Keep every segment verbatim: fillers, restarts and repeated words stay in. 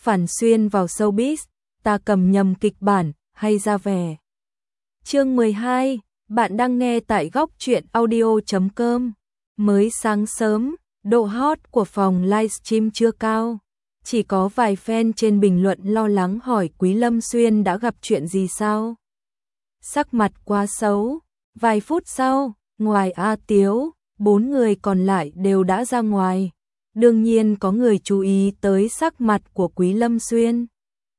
phản xuyên vào showbiz, ta cầm nhầm kịch bản hay ra vẻ. Chương mười hai, bạn đang nghe tại góc truyện audio chấm com. Mới sáng sớm, độ hot của phòng livestream chưa cao. Chỉ có vài fan trên bình luận lo lắng hỏi Quý Lâm Xuyên đã gặp chuyện gì sao? Sắc mặt quá xấu. Vài phút sau, ngoài A Tiếu, bốn người còn lại đều đã ra ngoài. Đương nhiên có người chú ý tới sắc mặt của Quý Lâm Xuyên.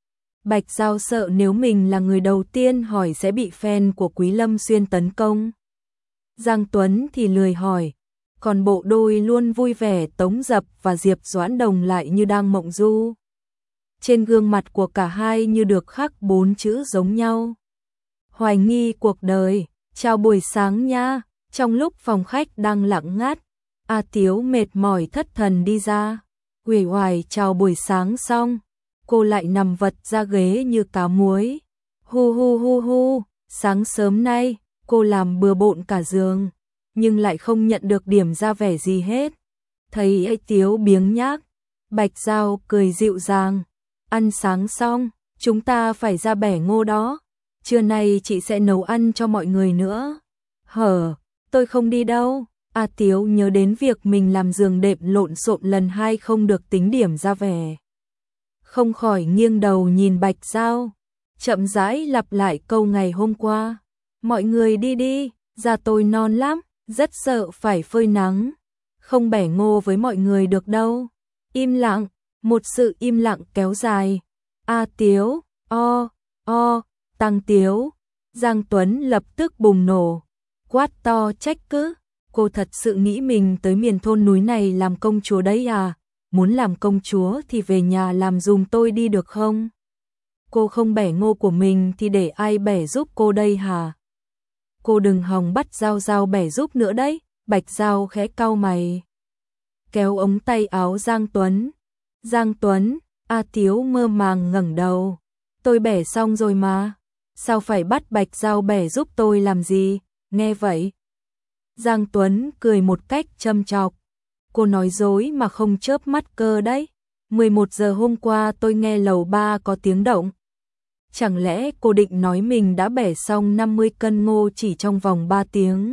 Bạch Giao sợ nếu mình là người đầu tiên hỏi sẽ bị fan của Quý Lâm Xuyên tấn công. Giang Tuấn thì lười hỏi, còn bộ đôi luôn vui vẻ Tống Dập và Diệp Doãn Đồng lại như đang mộng du. Trên gương mặt của cả hai như được khắc bốn chữ giống nhau. Hoài nghi cuộc đời, chào buổi sáng nha. Trong lúc phòng khách đang lặng ngắt, A Tiếu mệt mỏi thất thần đi ra. Uể oải chào buổi sáng xong, cô lại nằm vật ra ghế như cá muối. Hu hu hu hu, sáng sớm nay, cô làm bừa bộn cả giường, nhưng lại không nhận được điểm ra vẻ gì hết. Thấy A Tiếu biếng nhác, Bạch Giao cười dịu dàng. Ăn sáng xong, chúng ta phải ra bẻ ngô đó. Trưa nay chị sẽ nấu ăn cho mọi người nữa. Hở, tôi không đi đâu. A Tiếu nhớ đến việc mình làm giường đệm lộn xộn lần hai không được tính điểm ra vẻ. Không khỏi nghiêng đầu nhìn Bạch Giao, chậm rãi lặp lại câu ngày hôm qua. Mọi người đi đi, da tôi non lắm, rất sợ phải phơi nắng. Không bẻ ngô với mọi người được đâu. Im lặng, một sự im lặng kéo dài. A Tiếu, o, o, Tăng Tiếu. Giang Tuấn lập tức bùng nổ, quát to trách cứ. Cô thật sự nghĩ mình tới miền thôn núi này làm công chúa đấy à? Muốn làm công chúa thì về nhà làm giùm tôi đi được không? Cô không bẻ ngô của mình thì để ai bẻ giúp cô đây hả? Cô đừng hòng bắt Giao Giao bẻ giúp nữa đấy. Bạch Giao khẽ cau mày, kéo ống tay áo Giang Tuấn. Giang Tuấn, A Tiếu mơ màng ngẩng đầu. Tôi bẻ xong rồi mà. Sao phải bắt Bạch Giao bẻ giúp tôi làm gì? Nghe vậy, Giang Tuấn cười một cách châm chọc. Cô nói dối mà không chớp mắt cơ đấy. mười một giờ hôm qua tôi nghe lầu ba có tiếng động. Chẳng lẽ cô định nói mình đã bẻ xong năm mươi cân ngô chỉ trong vòng ba tiếng?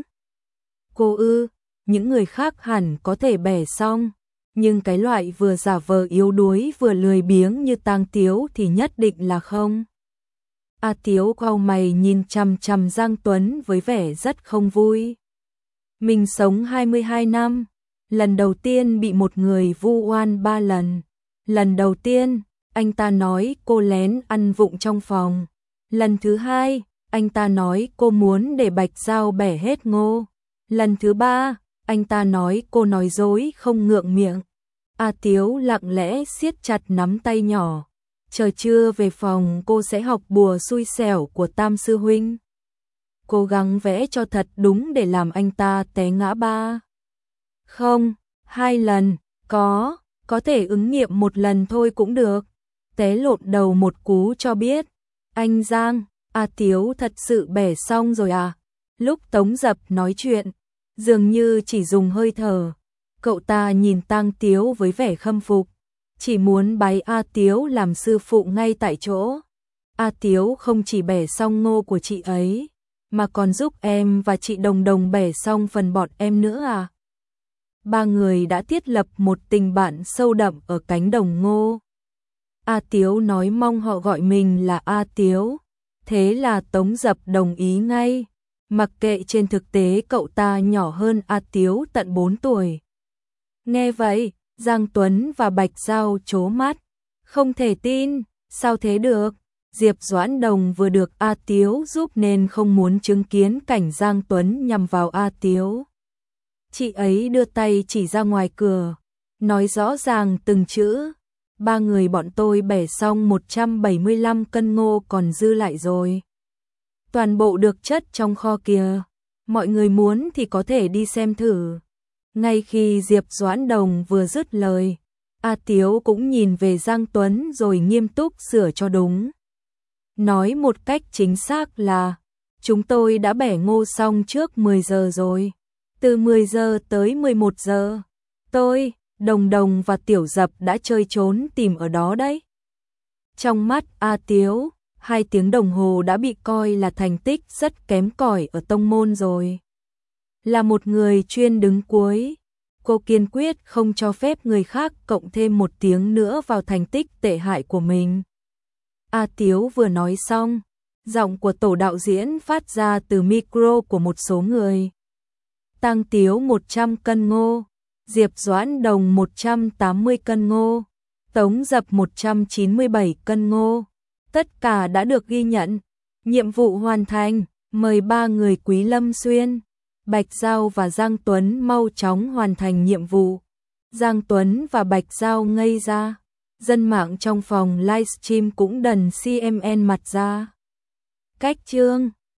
Cô ư, những người khác hẳn có thể bẻ xong, nhưng cái loại vừa giả vờ yếu đuối vừa lười biếng như Tang Tiếu thì nhất định là không. A Tiếu cau mày nhìn chằm chằm Giang Tuấn với vẻ rất không vui. Mình sống hai mươi hai năm, lần đầu tiên bị một người vu oan ba lần. Lần đầu tiên, anh ta nói cô lén ăn vụng trong phòng. Lần thứ hai, anh ta nói cô muốn để Bạch Giao bẻ hết ngô. Lần thứ ba, anh ta nói cô nói dối không ngượng miệng. A Tiếu lặng lẽ siết chặt nắm tay nhỏ. Chờ trưa về phòng cô sẽ học bùa xui xẻo của Tam Sư Huynh. Cố gắng vẽ cho thật đúng để làm anh ta té ngã ba. Không, hai lần, có, có thể ứng nghiệm một lần thôi cũng được. Té lộn đầu một cú cho biết. Anh Giang, A Tiếu thật sự bẻ xong rồi à? Lúc Tống Dập nói chuyện, dường như chỉ dùng hơi thở. Cậu ta nhìn Tang Tiếu với vẻ khâm phục, chỉ muốn bái A Tiếu làm sư phụ ngay tại chỗ. A Tiếu không chỉ bẻ xong ngô của chị ấy, mà còn giúp em và chị Đồng Đồng bẻ xong phần bọn em nữa à? Ba người đã thiết lập một tình bạn sâu đậm ở cánh đồng ngô. A Tiếu nói mong họ gọi mình là A Tiếu, thế là Tống Dập đồng ý ngay, mặc kệ trên thực tế cậu ta nhỏ hơn A Tiếu tận bốn tuổi. Nghe vậy, Giang Tuấn và Bạch Giao trố mắt, không thể tin, sao thế được? Diệp Doãn Đồng vừa được A Tiếu giúp nên không muốn chứng kiến cảnh Giang Tuấn nhằm vào A Tiếu. Chị ấy đưa tay chỉ ra ngoài cửa, nói rõ ràng từng chữ. Ba người bọn tôi bẻ xong một trăm bảy mươi lăm cân ngô còn dư lại rồi. Toàn bộ được chất trong kho kìa. Mọi người muốn thì có thể đi xem thử. Ngay khi Diệp Doãn Đồng vừa dứt lời, A Tiếu cũng nhìn về Giang Tuấn rồi nghiêm túc sửa cho đúng. Nói một cách chính xác là, chúng tôi đã bẻ ngô xong trước mười giờ rồi. Từ mười giờ tới mười một giờ, tôi, Đồng Đồng và Tiểu Dập đã chơi trốn tìm ở đó đấy. Trong mắt A Tiếu, hai tiếng đồng hồ đã bị coi là thành tích rất kém cỏi ở tông môn rồi. Là một người chuyên đứng cuối, cô kiên quyết không cho phép người khác cộng thêm một tiếng nữa vào thành tích tệ hại của mình. A Tiếu vừa nói xong, giọng của tổ đạo diễn phát ra từ micro của một số người. Tăng Tiếu một trăm cân ngô, Diệp Doãn Đồng một trăm tám mươi cân ngô, Tống Dập một trăm chín mươi bảy cân ngô. Tất cả đã được ghi nhận. Nhiệm vụ hoàn thành, mời ba người Quý Lâm Xuyên, Bạch Giao và Giang Tuấn mau chóng hoàn thành nhiệm vụ. Giang Tuấn và Bạch Giao ngây ra. Dân mạng trong phòng livestream cũng đần xê em en mặt ra. Cách chương